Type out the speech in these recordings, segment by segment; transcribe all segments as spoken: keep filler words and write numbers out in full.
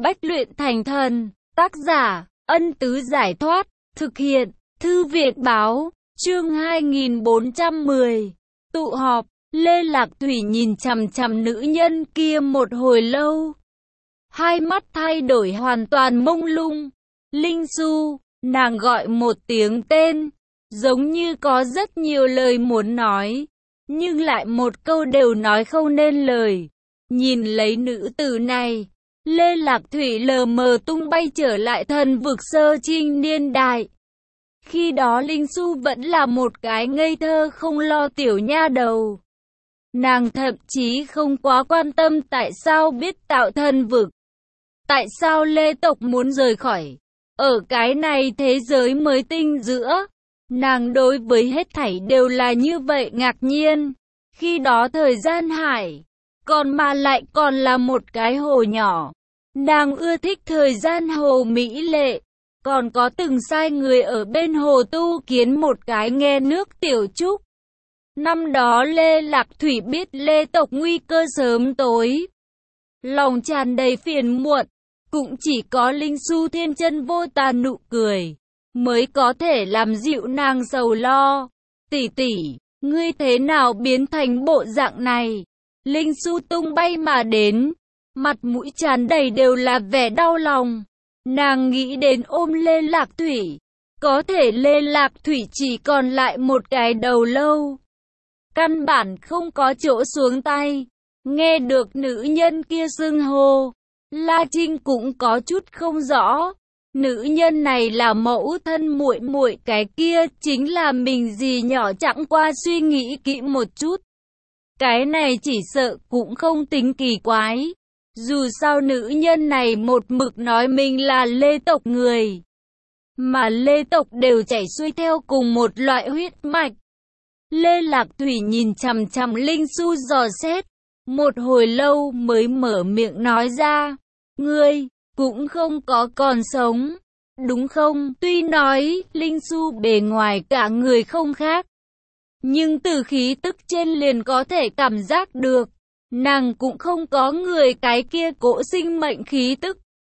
Bách luyện thành thần. Tác giả, Ân Tứ Giải Thoát. Thực hiện, Thư Việt Báo. Chương hai nghìn bốn trăm mười. Tụ họp. Lê Lạc Thủy nhìn chằm chằm nữ nhân kia một hồi lâu. Hai mắt thay đổi hoàn toàn mông lung. Linh Xu, nàng gọi một tiếng tên, giống như có rất nhiều lời muốn nói, nhưng lại một câu đều nói không nên lời. Nhìn lấy nữ tử này, Lê Lạc Thủy lờ mờ tung bay trở lại thần vực sơ trinh niên đại. Khi đó Linh Xu vẫn là một cái ngây thơ không lo tiểu nha đầu. Nàng thậm chí không quá quan tâm tại sao biết tạo thần vực. Tại sao Lê tộc muốn rời khỏi. Ở cái này thế giới mới tinh giữa, nàng đối với hết thảy đều là như vậy ngạc nhiên. Khi đó thời gian hải, còn mà lại còn là một cái hồ nhỏ. Nàng ưa thích thời gian hồ mỹ lệ, còn có từng sai người ở bên hồ tu kiến một cái nghe nước tiểu trúc. Năm đó Lê Lạc Thủy biết Lê tộc nguy cơ sớm tối, lòng tràn đầy phiền muộn. Cũng chỉ có Linh Xu thiên chân vô tà nụ cười mới có thể làm dịu nàng sầu lo. Tỷ tỷ, ngươi thế nào biến thành bộ dạng này? Linh Xu tung bay mà đến, mặt mũi tràn đầy đều là vẻ đau lòng. Nàng nghĩ đến ôm Lê Lạc Thủy, có thể Lê Lạc Thủy chỉ còn lại một cái đầu lâu, căn bản không có chỗ xuống tay. Nghe được nữ nhân kia xưng hô, La Trinh cũng có chút không rõ. Nữ nhân này là mẫu thân muội muội cái kia chính là mình gì nhỏ, chẳng qua suy nghĩ kỹ một chút. Cái này chỉ sợ cũng không tính kỳ quái. Dù sao nữ nhân này một mực nói mình là Lê tộc người, mà Lê tộc đều chảy xuôi theo cùng một loại huyết mạch. Lê Lạc Thủy nhìn chằm chằm Linh Xu dò xét, một hồi lâu mới mở miệng nói ra. Ngươi, cũng không có còn sống, đúng không? Tuy nói, Linh Xu bề ngoài cả người không khác, nhưng từ khí tức trên liền có thể cảm giác được, nàng cũng không có người cái kia cỗ sinh mệnh khí tức,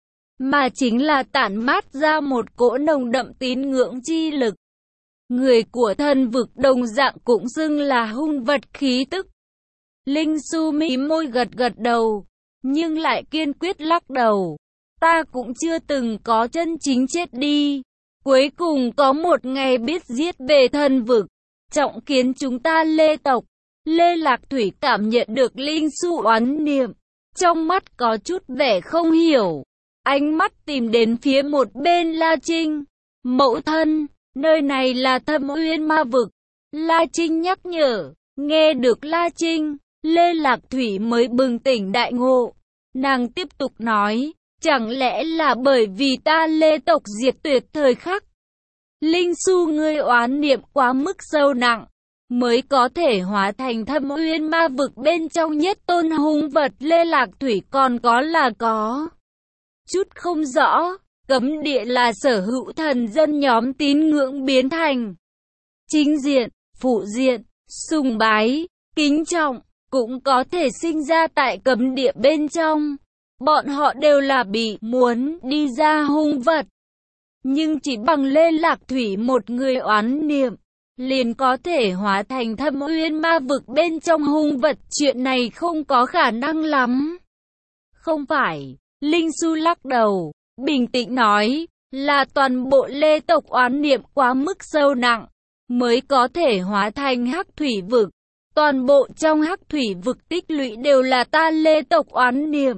mà chính là tản mát ra một cỗ nồng đậm tín ngưỡng chi lực. Người của thần vực đồng dạng cũng xưng là hung vật khí tức. Linh Xu mí môi gật gật đầu, nhưng lại kiên quyết lắc đầu. Ta cũng chưa từng có chân chính chết đi. Cuối cùng có một ngày biết giết về thần vực, trọng kiến chúng ta Lê tộc. Lê Lạc Thủy cảm nhận được Linh Xu oán niệm, trong mắt có chút vẻ không hiểu. Ánh mắt tìm đến phía một bên La Trinh. Mẫu thân, nơi này là Thâm Uyên ma vực. La Trinh nhắc nhở. Nghe được La Trinh, Lê Lạc Thủy mới bừng tỉnh đại ngộ. Nàng tiếp tục nói, chẳng lẽ là bởi vì ta Lê tộc diệt tuyệt thời khắc, Linh Xu ngươi oán niệm quá mức sâu nặng, mới có thể hóa thành Thâm Uyên ma vực bên trong nhất tôn hung vật. Lê Lạc Thủy còn có là có chút không rõ. Cấm địa là sở hữu thần dân nhóm tín ngưỡng biến thành chính diện, phụ diện, sùng bái, kính trọng, cũng có thể sinh ra tại cấm địa bên trong. Bọn họ đều là bị muốn đi ra hung vật. Nhưng chỉ bằng Lê Lạc Thủy một người oán niệm, liền có thể hóa thành Thâm Uyên ma vực bên trong hung vật. Chuyện này không có khả năng lắm. Không phải, Linh Xu lắc đầu, bình tĩnh nói, là toàn bộ Lê tộc oán niệm quá mức sâu nặng, mới có thể hóa thành Hắc Thủy vực. Toàn bộ trong Hắc Thủy vực tích lũy đều là ta Lê tộc oán niệm.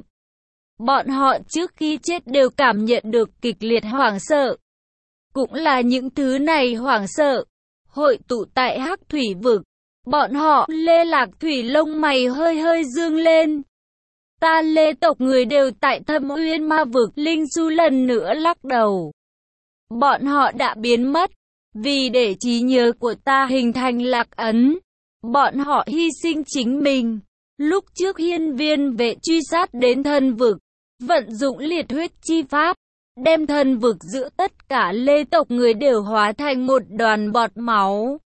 Bọn họ trước khi chết đều cảm nhận được kịch liệt hoảng sợ. Cũng là những thứ này hoảng sợ hội tụ tại Hắc Thủy vực. Bọn họ, Lê Lạc Thủy lông mày hơi hơi dương lên. Ta Lê tộc người đều tại Thâm Uyên ma vực. Linh Xu lần nữa lắc đầu. Bọn họ đã biến mất, vì để trí nhớ của ta hình thành lạc ấn. Bọn họ hy sinh chính mình. Lúc trước hiên viên vệ truy sát đến thần vực, vận dụng liệt huyết chi pháp, đem thần vực giữa tất cả Lê tộc người đều hóa thành một đoàn bọt máu.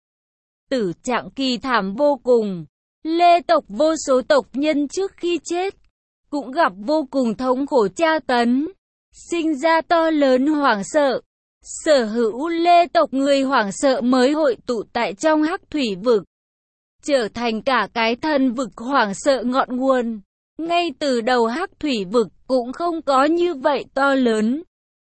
Tử trạng kỳ thảm vô cùng. Lê tộc vô số tộc nhân trước khi chết, cũng gặp vô cùng thống khổ tra tấn, sinh ra to lớn hoảng sợ. Sở hữu Lê tộc người hoảng sợ mới hội tụ tại trong Hắc Thủy vực, trở thành cả cái thần vực hoảng sợ ngọn nguồn. Ngay từ đầu Hắc Thủy vực cũng không có như vậy to lớn,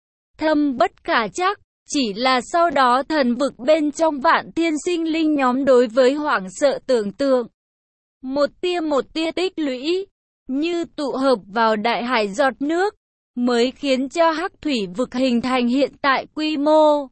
thâm bất khả trắc, chỉ là sau đó thần vực bên trong vạn thiên sinh linh nhóm đối với hoảng sợ tưởng tượng, một tia một tia tích lũy, như tụ hợp vào đại hải giọt nước, mới khiến cho Hắc Thủy vực hình thành hiện tại quy mô.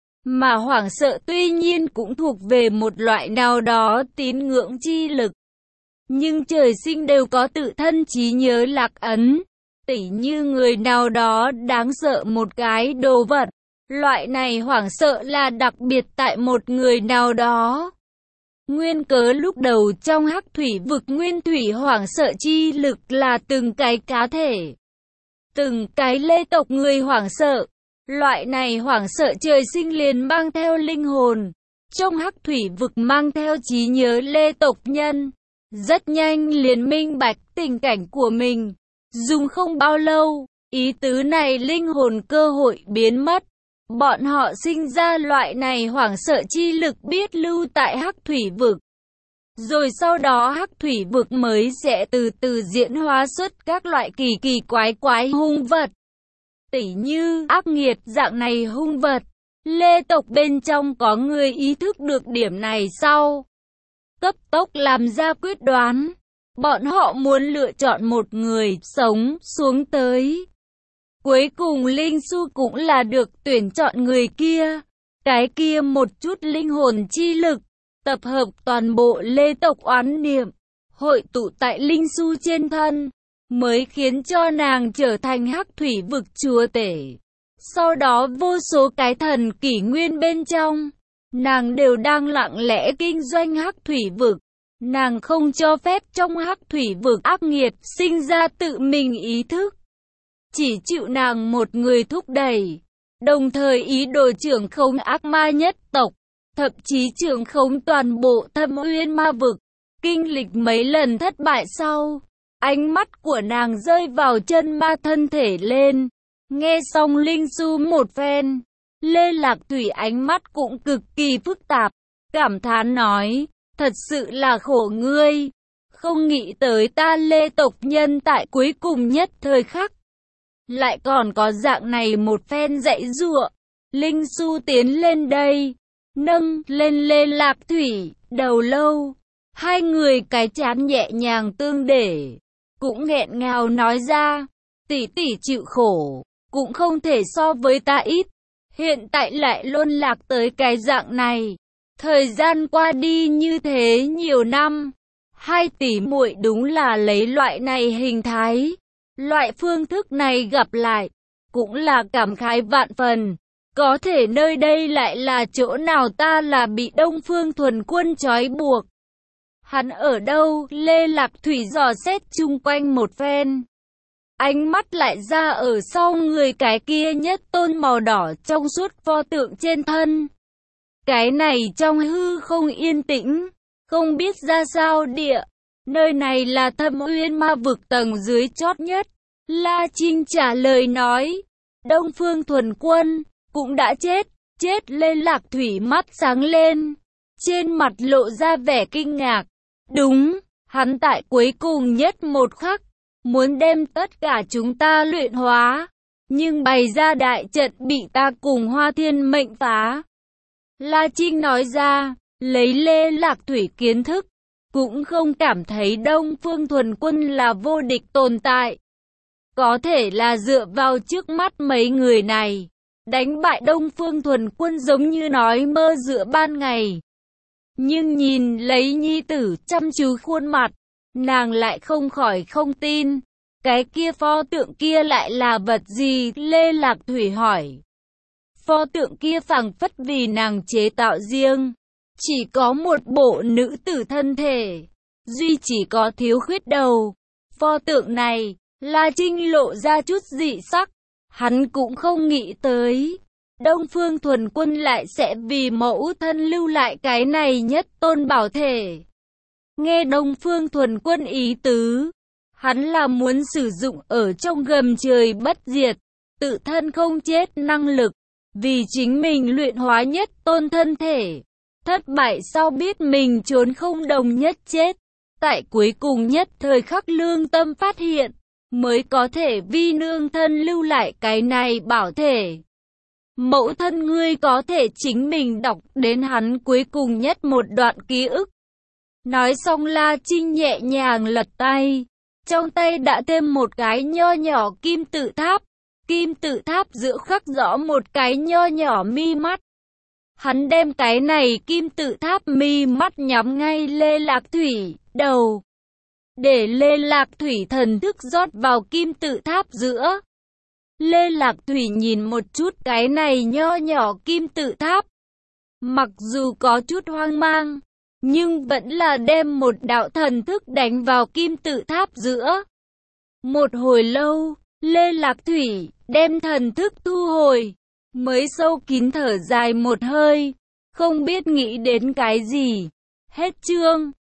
Mà hoảng sợ tuy nhiên cũng thuộc về một loại nào đó tín ngưỡng chi lực, nhưng trời sinh đều có tự thân trí nhớ lạc ấn, tỉ như người nào đó đáng sợ một cái đồ vật. Loại này hoảng sợ là đặc biệt tại một người nào đó. Nguyên cớ lúc đầu trong Hắc Thủy vực nguyên thủy hoảng sợ chi lực là từng cái cá thể, từng cái Lê tộc người hoảng sợ. Loại này hoảng sợ trời sinh liền mang theo linh hồn, trong Hắc Thủy vực mang theo trí nhớ Lê tộc nhân. Rất nhanh liền minh bạch tình cảnh của mình, dùng không bao lâu, ý tứ này linh hồn cơ hội biến mất. Bọn họ sinh ra loại này hoảng sợ chi lực biết lưu tại Hắc Thủy vực. Rồi sau đó Hắc Thủy vực mới sẽ từ từ diễn hóa xuất các loại kỳ kỳ quái quái hung vật. Tỉ như ác nghiệt dạng này hung vật. Lê tộc bên trong có người ý thức được điểm này sau, cấp tốc làm ra quyết đoán. Bọn họ muốn lựa chọn một người sống xuống tới. Cuối cùng Linh Su cũng là được tuyển chọn người kia. Cái kia một chút linh hồn chi lực, tập hợp toàn bộ Lê tộc oán niệm, hội tụ tại Linh Su trên thân, mới khiến cho nàng trở thành Hắc Thủy vực chúa tể. Sau đó vô số cái thần kỷ nguyên bên trong, nàng đều đang lặng lẽ kinh doanh Hắc Thủy vực. Nàng không cho phép trong Hắc Thủy vực ác nghiệt sinh ra tự mình ý thức, chỉ chịu nàng một người thúc đẩy, đồng thời ý đồ trưởng khống ác ma nhất tộc, thậm chí trưởng khống toàn bộ Thâm Uyên ma vực. Kinh lịch mấy lần thất bại sau, ánh mắt của nàng rơi vào chân ma thân thể lên. Nghe xong Linh Su một phen, Lê Lạc Thủy ánh mắt cũng cực kỳ phức tạp, cảm thán nói, thật sự là khổ ngươi, không nghĩ tới ta Lê tộc nhân tại cuối cùng nhất thời khắc, lại còn có dạng này một phen dạy dụa. Linh Su tiến lên đây, nâng lên Lê Lạc Thủy, đầu lâu, hai người cái chán nhẹ nhàng tương để, cũng nghẹn ngào nói ra, tỷ tỷ chịu khổ, cũng không thể so với ta ít, hiện tại lại luôn lạc tới cái dạng này. Thời gian qua đi như thế nhiều năm, hai tỷ muội đúng là lấy loại này hình thái, loại phương thức này gặp lại, cũng là cảm khái vạn phần. Có thể nơi đây lại là chỗ nào ta là bị Đông Phương Thuần Quân trói buộc. Hắn ở đâu? Lê Lạc Thủy dò xét chung quanh một phen, ánh mắt lại ra ở sau người cái kia nhất tôn màu đỏ trong suốt pho tượng trên thân. Cái này trong hư không yên tĩnh, không biết ra sao địa. Nơi này là Thâm Uyên ma vực tầng dưới chót nhất. La Trinh trả lời nói, Đông Phương Thuần Quân cũng đã chết. Chết? Lê Lạc Thủy mắt sáng lên, trên mặt lộ ra vẻ kinh ngạc. Đúng, hắn tại cuối cùng nhất một khắc, muốn đem tất cả chúng ta luyện hóa, nhưng bày ra đại trận bị ta cùng Hoa Thiên mệnh phá. La Trinh nói ra, lấy Lê Lạc Thủy kiến thức, cũng không cảm thấy Đông Phương Thuần Quân là vô địch tồn tại. Có thể là dựa vào trước mắt mấy người này, đánh bại Đông Phương Thuần Quân giống như nói mơ giữa ban ngày. Nhưng nhìn lấy nhi tử chăm chú khuôn mặt, nàng lại không khỏi không tin. Cái kia pho tượng kia lại là vật gì? Lê Lạc Thủy hỏi. Pho tượng kia phảng phất vì nàng chế tạo riêng, chỉ có một bộ nữ tử thân thể, duy chỉ có thiếu khuyết đầu. Pho tượng này, La Trinh lộ ra chút dị sắc, hắn cũng không nghĩ tới Đông Phương Thuần Quân lại sẽ vì mẫu thân lưu lại cái này nhất tôn bảo thể. Nghe Đông Phương Thuần Quân ý tứ, Hắn là muốn sử dụng ở trong gầm trời bất diệt, tự thân không chết năng lực, vì chính mình luyện hóa nhất tôn thân thể. Thất bại sau biết mình trốn không đồng nhất chết. Tại cuối cùng nhất thời khắc lương tâm phát hiện, mới có thể vi nương thân lưu lại cái này bảo thể. Mẫu thân ngươi có thể chính mình đọc đến hắn cuối cùng nhất một đoạn ký ức. Nói xong La Trinh nhẹ nhàng lật tay. Trong tay đã thêm một cái nho nhỏ kim tự tháp. Kim tự tháp giữa khắc rõ một cái nho nhỏ mi mắt. Hắn đem cái này kim tự tháp mi mắt nhắm ngay Lê Lạc Thủy đầu. Để Lê Lạc Thủy thần thức rót vào kim tự tháp giữa. Lê Lạc Thủy nhìn một chút cái này nho nhỏ kim tự tháp. Mặc dù có chút hoang mang, nhưng vẫn là đem một đạo thần thức đánh vào kim tự tháp giữa. Một hồi lâu, Lê Lạc Thủy đem thần thức thu hồi, mới sâu kín thở dài một hơi, không biết nghĩ đến cái gì. Hết chương.